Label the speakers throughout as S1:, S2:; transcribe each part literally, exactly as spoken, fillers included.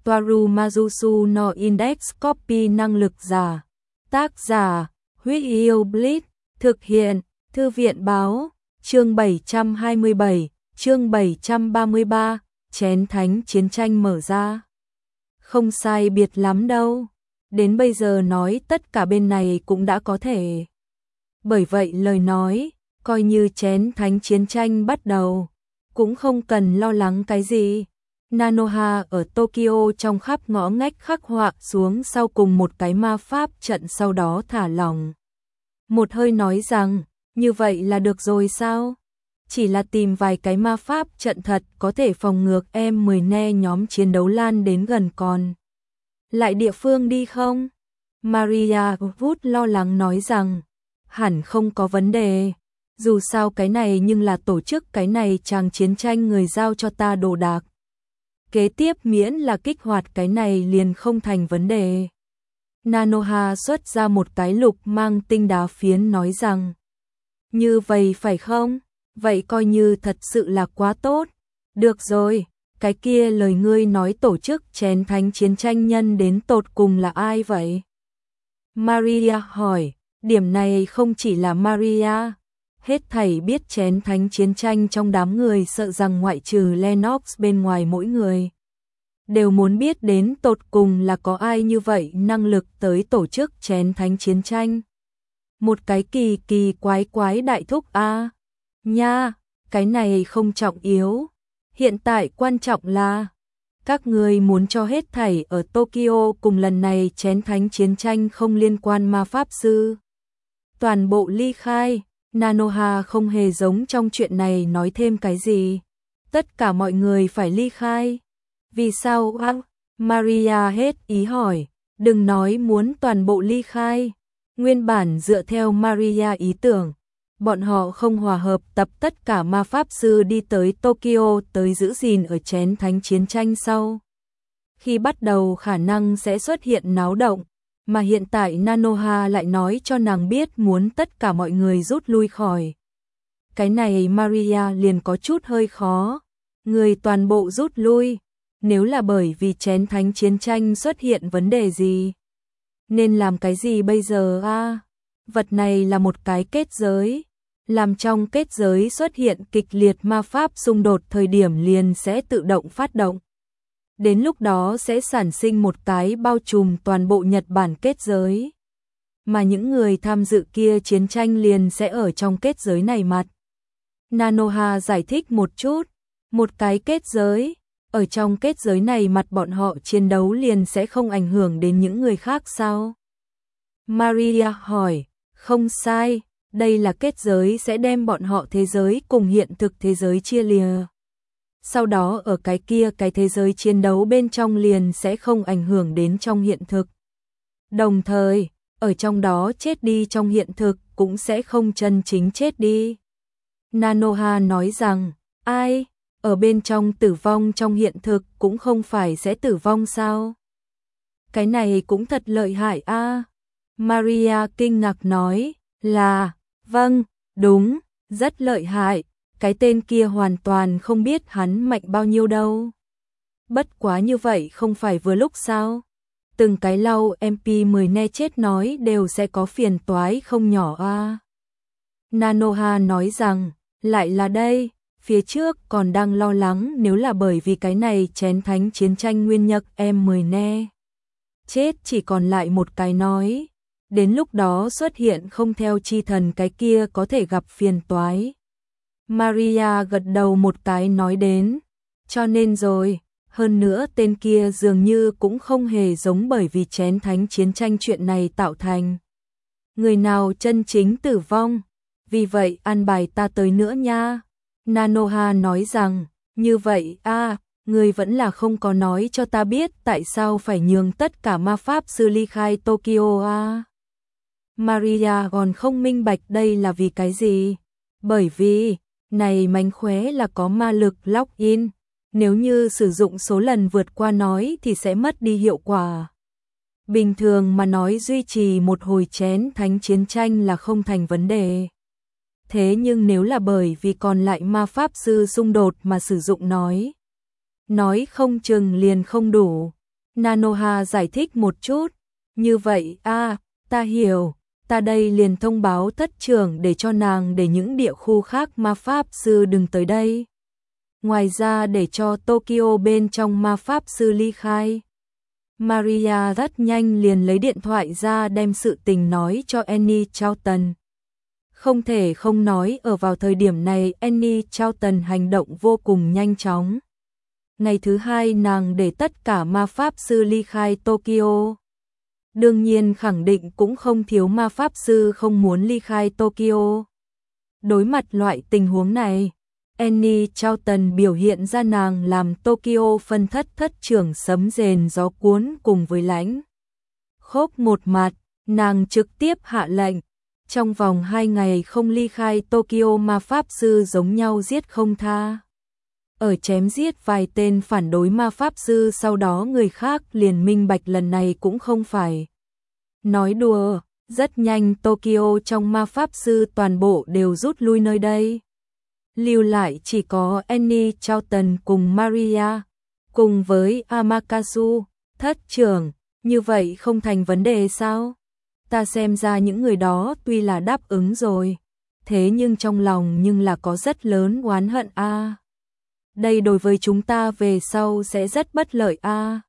S1: Toaru Majusu no Index Copy năng lực giả. Tác giả, Huyết Yêu Blitz, thực hiện, Thư viện báo, chương bảy trăm hai mươi bảy, chương bảy trăm ba mươi ba, chén thánh chiến tranh mở ra. Không sai biệt lắm đâu, đến bây giờ nói tất cả bên này cũng đã có thể. Bởi vậy lời nói, coi như chén thánh chiến tranh bắt đầu, cũng không cần lo lắng cái gì. Nanoha ở Tokyo trong khắp ngõ ngách khắc họa xuống sau cùng một cái ma pháp trận, sau đó thả lỏng. Một hơi nói rằng, như vậy là được rồi sao? Chỉ là tìm vài cái ma pháp trận thật có thể phòng ngược em mười ne nhóm chiến đấu lan đến gần còn. Lại địa phương đi không? Maria Wood lo lắng nói rằng, hẳn không có vấn đề. Dù sao cái này nhưng là tổ chức cái này chàng chiến tranh người giao cho ta đồ đạc. Kế tiếp miễn là kích hoạt cái này liền không thành vấn đề. Nanoha xuất ra một cái lục mang tinh đá phiến nói rằng, như vậy phải không? Vậy coi như thật sự là quá tốt. Được rồi, cái kia lời ngươi nói tổ chức chén thánh chiến tranh nhân đến tột cùng là ai vậy? Maria hỏi, điểm này không chỉ là Maria. Hết thảy biết chén thánh chiến tranh trong đám người sợ rằng ngoại trừ Lennox bên ngoài mỗi người đều muốn biết đến tột cùng là có ai như vậy năng lực tới tổ chức chén thánh chiến tranh. Một cái kỳ kỳ quái quái đại thúc a. À. Nha, cái này không trọng yếu. Hiện tại quan trọng là các người muốn cho hết thảy ở Tokyo cùng lần này chén thánh chiến tranh không liên quan ma pháp sư toàn bộ ly khai. Nanoha không hề giống trong chuyện này nói thêm cái gì. Tất cả mọi người phải ly khai. Vì sao? À, Maria hết ý hỏi. Đừng nói muốn toàn bộ ly khai. Nguyên bản dựa theo Maria ý tưởng, bọn họ không hòa hợp tập tất cả ma pháp sư đi tới Tokyo tới giữ gìn ở chén thánh chiến tranh sau. Khi bắt đầu khả năng sẽ xuất hiện náo động. Mà hiện tại Nanoha lại nói cho nàng biết muốn tất cả mọi người rút lui khỏi. Cái này Maria liền có chút hơi khó. Người toàn bộ rút lui. Nếu là bởi vì chén thánh chiến tranh xuất hiện vấn đề gì? Nên làm cái gì bây giờ a? À, vật này là một cái kết giới. Làm trong kết giới xuất hiện kịch liệt ma pháp xung đột thời điểm liền sẽ tự động phát động. Đến lúc đó sẽ sản sinh một cái bao trùm toàn bộ Nhật Bản kết giới. Mà những người tham dự kia chiến tranh liền sẽ ở trong kết giới này mặt. Nanoha giải thích một chút. Một cái kết giới. Ở trong kết giới này mặt bọn họ chiến đấu liền sẽ không ảnh hưởng đến những người khác sao? Maria hỏi. Không sai. Đây là kết giới sẽ đem bọn họ thế giới cùng hiện thực thế giới chia lìa. Sau đó ở cái kia cái thế giới chiến đấu bên trong liền sẽ không ảnh hưởng đến trong hiện thực. Đồng thời, ở trong đó chết đi trong hiện thực cũng sẽ không chân chính chết đi. Nanoha nói rằng, ai, ở bên trong tử vong trong hiện thực cũng không phải sẽ tử vong sao? Cái này cũng thật lợi hại a. À. Maria kinh ngạc nói, là, vâng, đúng, rất lợi hại. Cái tên kia hoàn toàn không biết hắn mạnh bao nhiêu đâu. Bất quá như vậy không phải vừa lúc sao? Từng cái lau em pê mười ne chết nói đều sẽ có phiền toái không nhỏ a. À. Nanoha nói rằng, lại là đây, phía trước còn đang lo lắng nếu là bởi vì cái này chén thánh chiến tranh nguyên nhật em mười ne. Chết chỉ còn lại một cái nói. Đến lúc đó xuất hiện không theo chi thần cái kia có thể gặp phiền toái. Maria gật đầu một cái nói đến, cho nên rồi, hơn nữa tên kia dường như cũng không hề giống bởi vì chén thánh chiến tranh chuyện này tạo thành. Người nào chân chính tử vong, vì vậy an bài ta tới nữa nha. Nanoha nói rằng, như vậy a, à, người vẫn là không có nói cho ta biết tại sao phải nhường tất cả ma pháp sư ly khai Tokyo a. À. Maria còn không minh bạch đây là vì cái gì, bởi vì này mánh khóe là có ma lực lock-in, nếu như sử dụng số lần vượt qua nói thì sẽ mất đi hiệu quả. Bình thường mà nói duy trì một hồi chén thánh chiến tranh là không thành vấn đề. Thế nhưng nếu là bởi vì còn lại ma pháp sư xung đột mà sử dụng nói, nói không chừng liền không đủ. Nanoha giải thích một chút. Như vậy a, ta hiểu. Ta đây liền thông báo thất trưởng để cho nàng để những địa khu khác ma pháp sư đừng tới đây. Ngoài ra để cho Tokyo bên trong ma pháp sư ly khai. Maria rất nhanh liền lấy điện thoại ra đem sự tình nói cho Annie Charlton. Không thể không nói ở vào thời điểm này Annie Charlton hành động vô cùng nhanh chóng. Ngày thứ hai nàng để tất cả ma pháp sư ly khai Tokyo. Đương nhiên khẳng định cũng không thiếu ma pháp sư không muốn ly khai Tokyo. Đối mặt loại tình huống này, Annie Charlton biểu hiện ra nàng làm Tokyo phân thất thất trưởng sấm rền gió cuốn cùng với lãnh. Khốc một mặt, nàng trực tiếp hạ lệnh. Trong vòng hai ngày không ly khai Tokyo ma pháp sư giống nhau giết không tha. Ở chém giết vài tên phản đối ma pháp sư sau đó người khác liền minh bạch lần này cũng không phải nói đùa, rất nhanh Tokyo trong ma pháp sư toàn bộ đều rút lui nơi đây. Lưu lại chỉ có Annie Charlton cùng Maria, cùng với Amakatsu, thất trưởng, như vậy không thành vấn đề sao? Ta xem ra những người đó tuy là đáp ứng rồi, thế nhưng trong lòng nhưng là có rất lớn oán hận a. À. Đây đối với chúng ta về sau sẽ rất bất lợi a. À.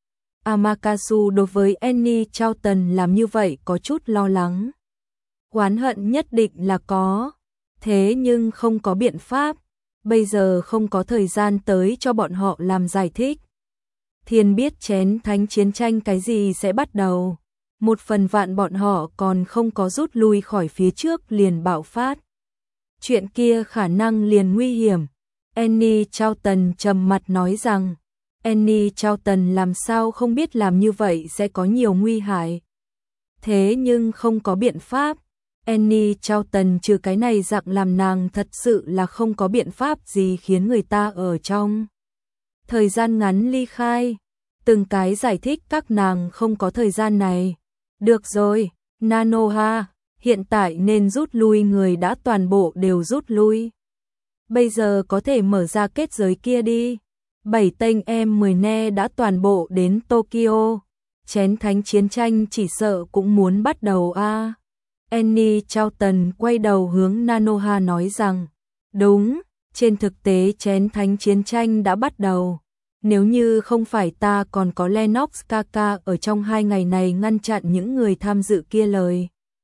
S1: Amakatsu đối với Annie Charlton làm như vậy có chút lo lắng. Oán hận nhất định là có, thế nhưng không có biện pháp, bây giờ không có thời gian tới cho bọn họ làm giải thích. Thiên biết chén thánh chiến tranh cái gì sẽ bắt đầu. Một phần vạn bọn họ còn không có rút lui khỏi phía trước liền bạo phát. Chuyện kia khả năng liền nguy hiểm. Annie Charlton trầm mặt nói rằng, Annie Charlton làm sao không biết làm như vậy sẽ có nhiều nguy hại. Thế nhưng không có biện pháp. Annie Charlton trừ cái này dạng làm nàng thật sự là không có biện pháp gì khiến người ta ở trong thời gian ngắn ly khai. Từng cái giải thích các nàng không có thời gian này. Được rồi, Nanoha, hiện tại nên rút lui người đã toàn bộ đều rút lui. Bây giờ có thể mở ra kết giới kia đi. Bảy tên em mười ne đã toàn bộ đến Tokyo. Chén thánh chiến tranh chỉ sợ cũng muốn bắt đầu a. À. Annie Charlton quay đầu hướng Nanoha nói rằng, đúng, trên thực tế chén thánh chiến tranh đã bắt đầu. Nếu như không phải ta còn có Lennox Kaka ở trong hai ngày này ngăn chặn những người tham dự kia lời.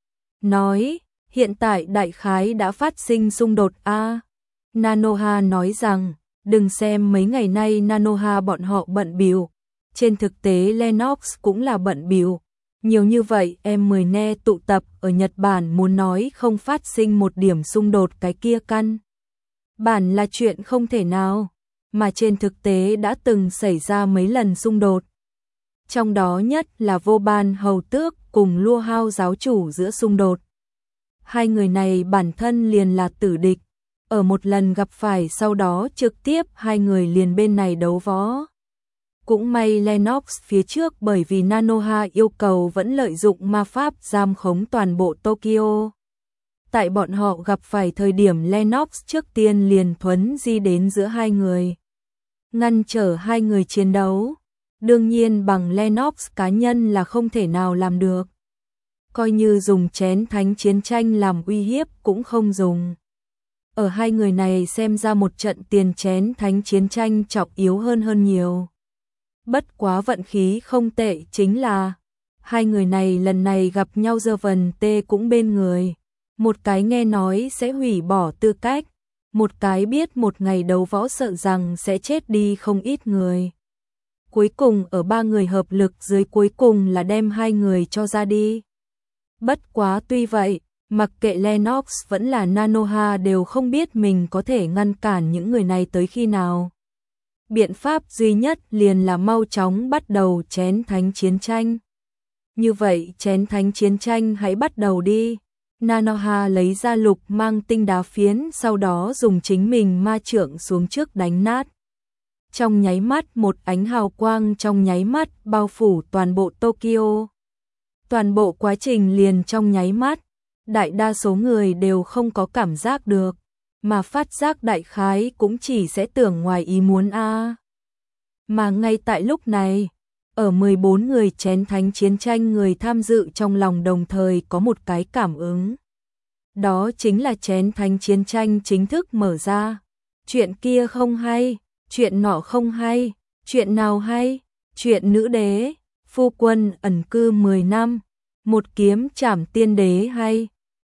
S1: Nói, hiện tại đại khái đã phát sinh xung đột a. À. Nanoha nói rằng, đừng xem mấy ngày nay Nanoha bọn họ bận bịu, trên thực tế Lennox cũng là bận bịu. Nhiều như vậy em mười ne tụ tập ở Nhật Bản muốn nói không phát sinh một điểm xung đột cái kia căn. Bản là chuyện không thể nào, mà trên thực tế đã từng xảy ra mấy lần xung đột. Trong đó nhất là Vô Ban Hầu Tước cùng Lua Hao giáo chủ giữa xung đột. Hai người này bản thân liền là tử địch, ở một lần gặp phải sau đó trực tiếp hai người liền bên này đấu võ. Cũng may Lennox phía trước bởi vì Nanoha yêu cầu vẫn lợi dụng ma pháp giam khống toàn bộ Tokyo. Tại bọn họ gặp phải thời điểm Lennox trước tiên liền thuấn di đến giữa hai người, ngăn trở hai người chiến đấu. Đương nhiên bằng Lennox cá nhân là không thể nào làm được. Coi như dùng chén thánh chiến tranh làm uy hiếp cũng không dùng. Ở hai người này xem ra một trận tiền chén thánh chiến tranh trọng yếu hơn hơn nhiều. Bất quá vận khí không tệ chính là hai người này lần này gặp nhau giờ vần tê cũng bên người. Một cái nghe nói sẽ hủy bỏ tư cách, một cái biết một ngày đấu võ sợ rằng sẽ chết đi không ít người. Cuối cùng ở ba người hợp lực dưới cuối cùng là đem hai người cho ra đi. Bất quá tuy vậy, mặc kệ Lennox vẫn là Nanoha đều không biết mình có thể ngăn cản những người này tới khi nào. Biện pháp duy nhất liền là mau chóng bắt đầu chén thánh chiến tranh. Như vậy chén thánh chiến tranh hãy bắt đầu đi. Nanoha lấy ra lục mang tinh đá phiến sau đó dùng chính mình ma trượng xuống trước đánh nát. Trong nháy mắt một ánh hào quang trong nháy mắt bao phủ toàn bộ Tokyo. Toàn bộ quá trình liền trong nháy mắt, đại đa số người đều không có cảm giác được, mà phát giác đại khái cũng chỉ sẽ tưởng ngoài ý muốn a. À. Mà ngay tại lúc này, Ở mười bốn người chén thánh chiến tranh, người tham dự trong lòng đồng thời có một cái cảm ứng. Đó chính là chén thánh chiến tranh chính thức mở ra. Chuyện kia không hay, chuyện nọ không hay, chuyện nào hay? Chuyện nữ đế, phu quân ẩn cư mười năm, một kiếm trảm tiên đế hay,